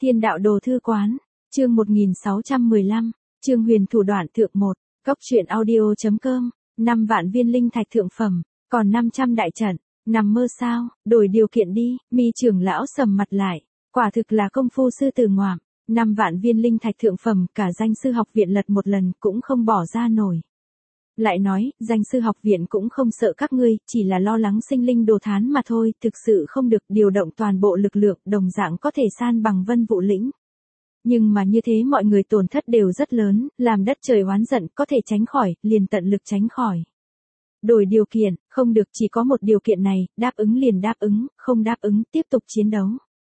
Thiên đạo đồ thư quán, chương 1615, Trương Huyền thủ đoạn thượng 1, Cốc truyện audio.com, 5 vạn viên linh thạch thượng phẩm, còn 500 đại trận, nằm mơ sao, đổi điều kiện đi, Mi trưởng lão sầm mặt lại, quả thực là công phu sư tử ngoạm, 5 vạn viên linh thạch thượng phẩm, cả danh sư học viện lật một lần cũng không bỏ ra nổi. Lại nói, danh sư học viện cũng không sợ các ngươi, chỉ là lo lắng sinh linh đồ thán mà thôi, thực sự không được điều động toàn bộ lực lượng, đồng dạng có thể san bằng Vân Vũ lĩnh. Nhưng mà như thế mọi người tổn thất đều rất lớn, làm đất trời oán giận, có thể tránh khỏi, liền tận lực tránh khỏi. Đổi điều kiện, không được, chỉ có một điều kiện này, đáp ứng liền đáp ứng, không đáp ứng, tiếp tục chiến đấu.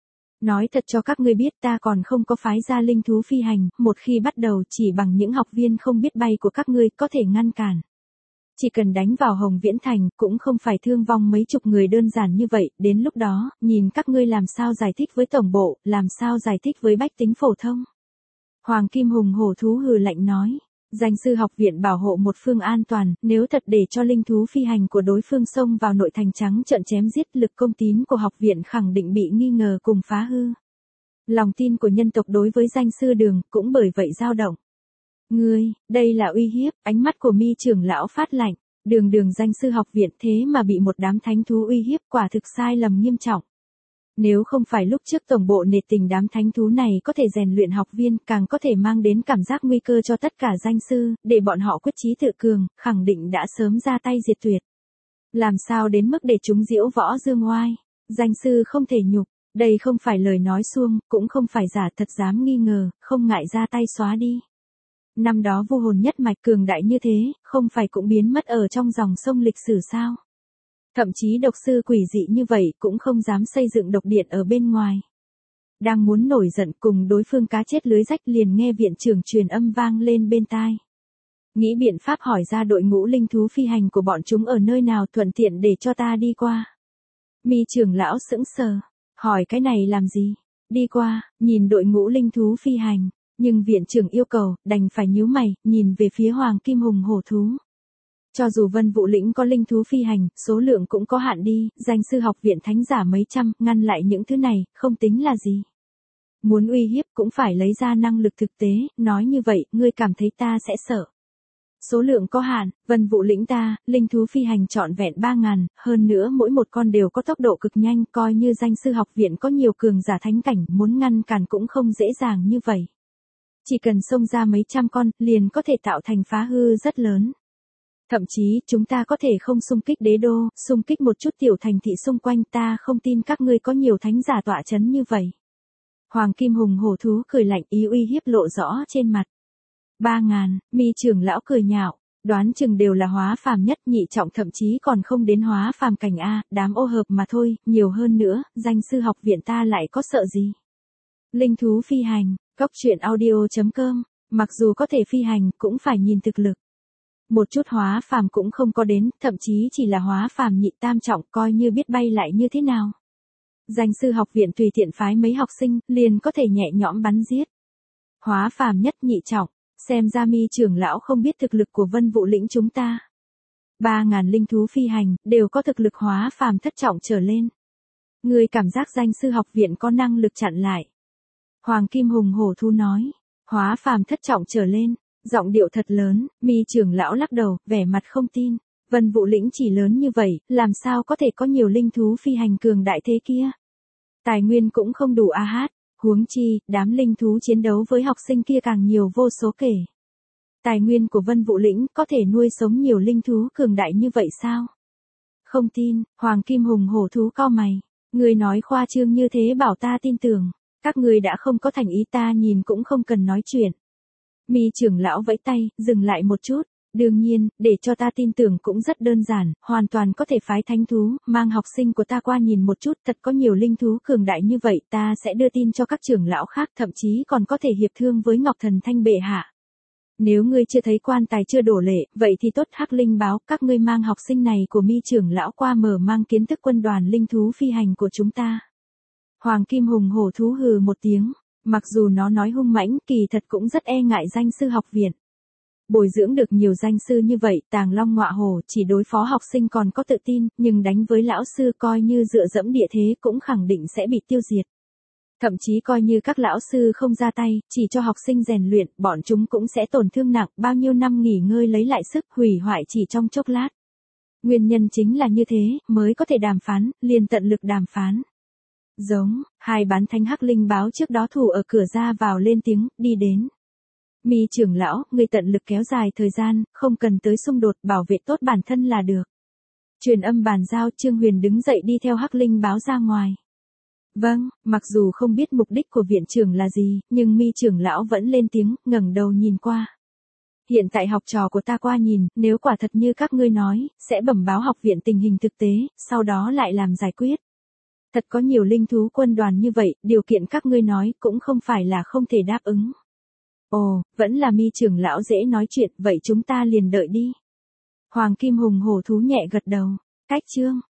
Nói thật cho các ngươi biết, ta còn không có phái ra linh thú phi hành, một khi bắt đầu chỉ bằng những học viên không biết bay của các ngươi có thể ngăn cản. Chỉ cần đánh vào Hồng Viễn Thành, cũng không phải thương vong mấy chục người đơn giản như vậy, đến lúc đó, nhìn các ngươi làm sao giải thích với tổng bộ, làm sao giải thích với bách tính phổ thông. Hoàng Kim Hùng hổ thú hừ lạnh nói, danh sư học viện bảo hộ một phương an toàn, nếu thật để cho linh thú phi hành của đối phương xông vào nội thành trắng trợn chém giết, lực công tín của học viện khẳng định bị nghi ngờ cùng phá hư. Lòng tin của nhân tộc đối với danh sư Đường cũng bởi vậy dao động. Ngươi, đây là uy hiếp, ánh mắt của Mi trưởng lão phát lạnh, Đường danh sư học viện thế mà bị một đám thánh thú uy hiếp, quả thực sai lầm nghiêm trọng. Nếu không phải lúc trước tổng bộ nể tình đám thánh thú này có thể rèn luyện học viên, càng có thể mang đến cảm giác nguy cơ cho tất cả danh sư, để bọn họ quyết chí tự cường, khẳng định đã sớm ra tay diệt tuyệt. Làm sao đến mức để chúng diễu võ dương oai, danh sư không thể nhục, đây không phải lời nói suông, cũng không phải giả, thật dám nghi ngờ, không ngại ra tay xóa đi. Năm đó vu hồn nhất mạch cường đại như thế, không phải cũng biến mất ở trong dòng sông lịch sử sao? Thậm chí độc sư quỷ dị như vậy cũng không dám xây dựng độc điện ở bên ngoài. Đang muốn nổi giận cùng đối phương cá chết lưới rách, liền nghe viện trưởng truyền âm vang lên bên tai. Nghĩ biện pháp hỏi ra đội ngũ linh thú phi hành của bọn chúng ở nơi nào, thuận tiện để cho ta đi qua. Mi trưởng lão sững sờ, hỏi cái này làm gì? Đi qua, nhìn đội ngũ linh thú phi hành, nhưng viện trưởng yêu cầu, đành phải nhíu mày, nhìn về phía Hoàng Kim Hùng hổ thú. Cho dù Vân Vũ lĩnh có linh thú phi hành, số lượng cũng có hạn đi, danh sư học viện thánh giả mấy trăm, ngăn lại những thứ này, không tính là gì. Muốn uy hiếp cũng phải lấy ra năng lực thực tế, nói như vậy, ngươi cảm thấy ta sẽ sợ. Số lượng có hạn, Vân Vũ lĩnh ta, linh thú phi hành trọn vẹn 3.000, hơn nữa mỗi một con đều có tốc độ cực nhanh, coi như danh sư học viện có nhiều cường giả thánh cảnh, muốn ngăn cản cũng không dễ dàng như vậy. Chỉ cần xông ra mấy trăm con, liền có thể tạo thành phá hư rất lớn. Thậm chí, chúng ta có thể không xung kích đế đô, xung kích một chút tiểu thành thị xung quanh, ta không tin các ngươi có nhiều thánh giả tọa chấn như vậy. Hoàng Kim Hùng hổ thú cười lạnh, ý uy hiếp lộ rõ trên mặt. 3.000, Mi trưởng lão cười nhạo, đoán chừng đều là hóa phàm nhất, nhị trọng thậm chí còn không đến hóa phàm cảnh A, đám ô hợp mà thôi, nhiều hơn nữa, danh sư học viện ta lại có sợ gì. Linh thú phi hành, Cốc truyện audio.com, mặc dù có thể phi hành, cũng phải nhìn thực lực. Một chút hóa phàm cũng không có đến, thậm chí chỉ là hóa phàm nhị tam trọng, coi như biết bay lại như thế nào. Danh sư học viện tùy tiện phái mấy học sinh, liền có thể nhẹ nhõm bắn giết. Hóa phàm nhất nhị trọng, xem ra Mi trưởng lão không biết thực lực của Vân Vũ lĩnh chúng ta. 3.000 linh thú phi hành, đều có thực lực hóa phàm thất trọng trở lên. Người cảm giác danh sư học viện có năng lực chặn lại. Hoàng Kim Hùng hổ thú nói, hóa phàm thất trọng trở lên. Giọng điệu thật lớn, Mi trưởng lão lắc đầu, vẻ mặt không tin. Vân Vũ lĩnh chỉ lớn như vậy, làm sao có thể có nhiều linh thú phi hành cường đại thế kia? Tài nguyên cũng không đủ a hát, huống chi, đám linh thú chiến đấu với học sinh kia càng nhiều vô số kể. Tài nguyên của Vân Vũ lĩnh có thể nuôi sống nhiều linh thú cường đại như vậy sao? Không tin, Hoàng Kim Hùng hổ thú cau mày. Người nói khoa trương như thế bảo ta tin tưởng. Các người đã không có thành ý, ta nhìn cũng không cần nói chuyện. Mi trưởng lão vẫy tay, dừng lại một chút, đương nhiên, để cho ta tin tưởng cũng rất đơn giản, hoàn toàn có thể phái thánh thú, mang học sinh của ta qua nhìn một chút, thật có nhiều linh thú cường đại như vậy, ta sẽ đưa tin cho các trưởng lão khác, thậm chí còn có thể hiệp thương với Ngọc Thần Thanh bệ hạ. Nếu ngươi chưa thấy quan tài chưa đổ lệ, vậy thì tốt, Hắc Linh báo, các ngươi mang học sinh này của Mi trưởng lão qua mở mang kiến thức quân đoàn linh thú phi hành của chúng ta. Hoàng Kim Hùng hổ thú hừ một tiếng. Mặc dù nó nói hung mãnh, kỳ thật cũng rất e ngại danh sư học viện. Bồi dưỡng được nhiều danh sư như vậy, Tàng Long Ngọa Hổ chỉ đối phó học sinh còn có tự tin, nhưng đánh với lão sư coi như dựa dẫm địa thế cũng khẳng định sẽ bị tiêu diệt. Thậm chí coi như các lão sư không ra tay, chỉ cho học sinh rèn luyện, bọn chúng cũng sẽ tổn thương nặng, bao nhiêu năm nghỉ ngơi lấy lại sức, hủy hoại chỉ trong chốc lát. Nguyên nhân chính là như thế, mới có thể đàm phán, liền tận lực đàm phán. Giống, hai bán thánh hắc linh báo trước đó thủ ở cửa ra vào lên tiếng, đi đến. Mi trưởng lão, người tận lực kéo dài thời gian, không cần tới xung đột, bảo vệ tốt bản thân là được. Truyền âm bàn giao, Trương Huyền đứng dậy đi theo hắc linh báo ra ngoài. Vâng, mặc dù không biết mục đích của viện trưởng là gì, nhưng Mi trưởng lão vẫn lên tiếng, ngẩng đầu nhìn qua. Hiện tại học trò của ta qua nhìn, nếu quả thật như các ngươi nói, sẽ bẩm báo học viện tình hình thực tế, sau đó lại làm giải quyết. Thật có nhiều linh thú quân đoàn như vậy, điều kiện các ngươi nói cũng không phải là không thể đáp ứng. Ồ, vẫn là Mi trưởng lão dễ nói chuyện, vậy chúng ta liền đợi đi. Hoàng Kim Hùng hổ thú nhẹ gật đầu. Cách chương